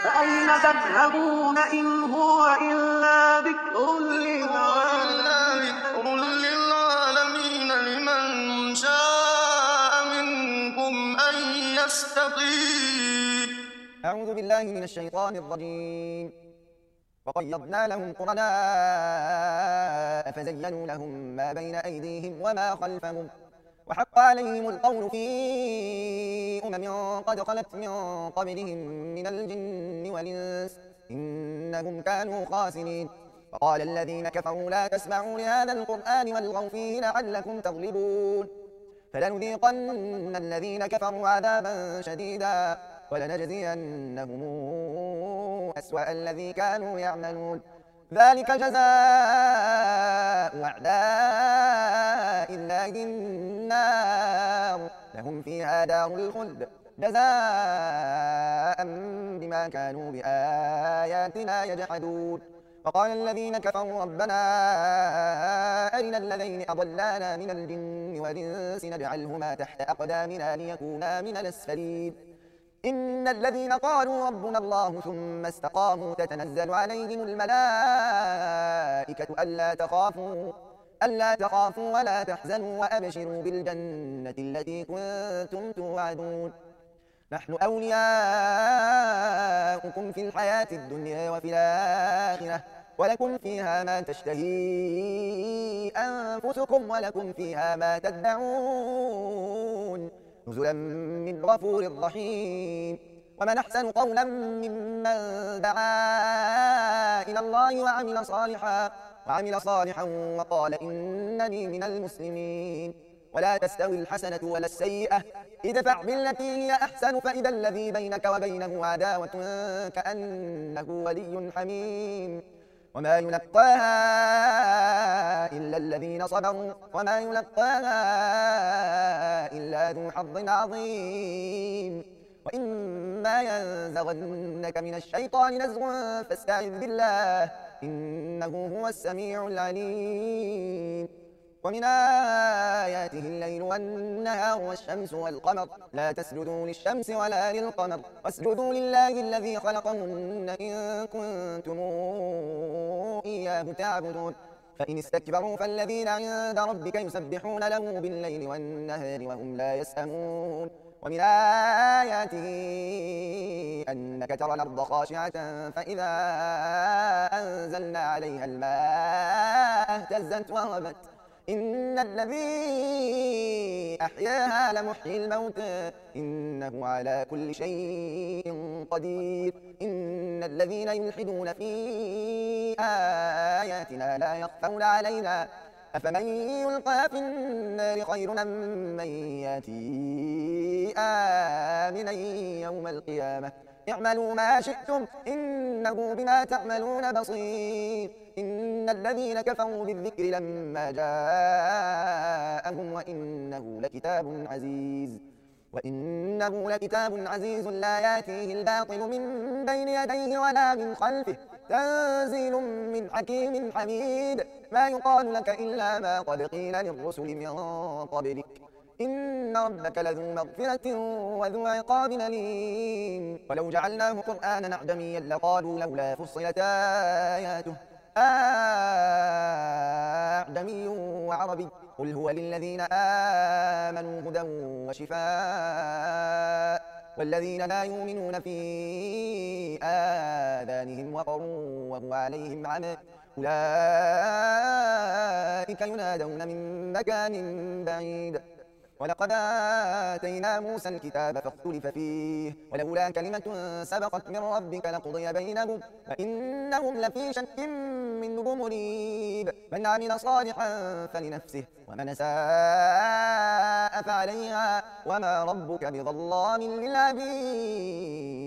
فأين تذهبون إن هو إلا ذكر للعالمين لمن شاء منكم أن يستقيم. أعوذ بالله من الشيطان الرجيم. وقيضنا لهم قرناء فزينوا لهم ما بين أيديهم وما خلفهم وحق عليهم القول في قد خلت من قبلهم من الجن والإنس إنهم كانوا خاسرين. وقال الذين كفروا لا تسمعوا لهذا القرآن والغوا فيه لعلكم تغلبون. فلنذيقن الذين كفروا عذابا شديدا ولنجزينهم أسوأ الذي كانوا يعملون. ذلك جزاء أعداء الله النار لهم فيها دار الخلد جزاء بما كانوا بآياتنا يجحدون. وقال الذين كفروا ربنا أرنا الذين أضلانا من الجن والإنس نجعلهما تحت أقدامنا ليكونا من الأسفلين. إن الذين قالوا ربنا الله ثم استقاموا تتنزل عليهم الملائكة ألا تخافوا ولا تحزنوا وأبشروا بالجنة التي كنتم توعدون. نحن أولياؤكم في الحياة الدنيا وفي الآخرة ولكم فيها ما تشتهي أنفسكم ولكم فيها ما تدعون نزلا من غفور رحيم. ومن أحسن قولا ممن دعا إلى الله وعمل صالحا وقال إنني من المسلمين. ولا تستوي الحسنة ولا السيئة ادفع بالتي هي أحسن فإذا الذي بينك وبينه عداوة كأنه ولي حميم. وما يلقاها إلا الذين صبروا وما يلقاها إلا ذو حظ عظيم. وإما ينزغنك من الشيطان نزغ فاستعذ بالله إنه هو السميع العليم. ومن آياته الليل والنهار والشمس والقمر لا تسجدوا للشمس ولا للقمر واسجدوا لله الذي خلقهن إن كنتم إياه تعبدون. فإن استكبروا فالذين عند ربك يسبحون له بالليل والنهار وهم لا يسأمون. ومن آياته أنك ترى الأرض خاشعة فإذا أنزلنا عليها الماء اهتزت وربت إن الذي أحياها لمحيي الموتى إنه على كل شيء قدير. إن الذين يلحدون في آياتنا لا يخفون علينا أفمن يلقى في النار خير أم من يأتي آمنا يوم القيامة اعملوا ما شئتم إنه بما تعملون بصير. إن الذين كفروا بالذكر لما جاءهم وإنه لكتاب عزيز لا يأتيه الباطل من بين يديه ولا من خلفه تنزيل من حكيم حميد. ما يقال لك إلا ما قد قيل للرسل من قبلك إن ربك لذو مغفرة وذو عقاب أليم. ولو جعلناه قرآنا أعجميا لقالوا لولا فصلت آياته أعجمي وعربي قل هو للذين آمنوا هدى وشفاء والذين لا يؤمنون في آذانهم وقر وهو عليهم عمى أولئك ينادون من مكان بعيد. ولقد آتينا موسى الكتاب فاختلف فيه ولولا كلمة سبقت من ربك لقضي بينهم وإنهم لفي شك منه مريب. من عمل صالحا فلنفسه ومن ساء فعليها وما ربك بظلام للعبيد.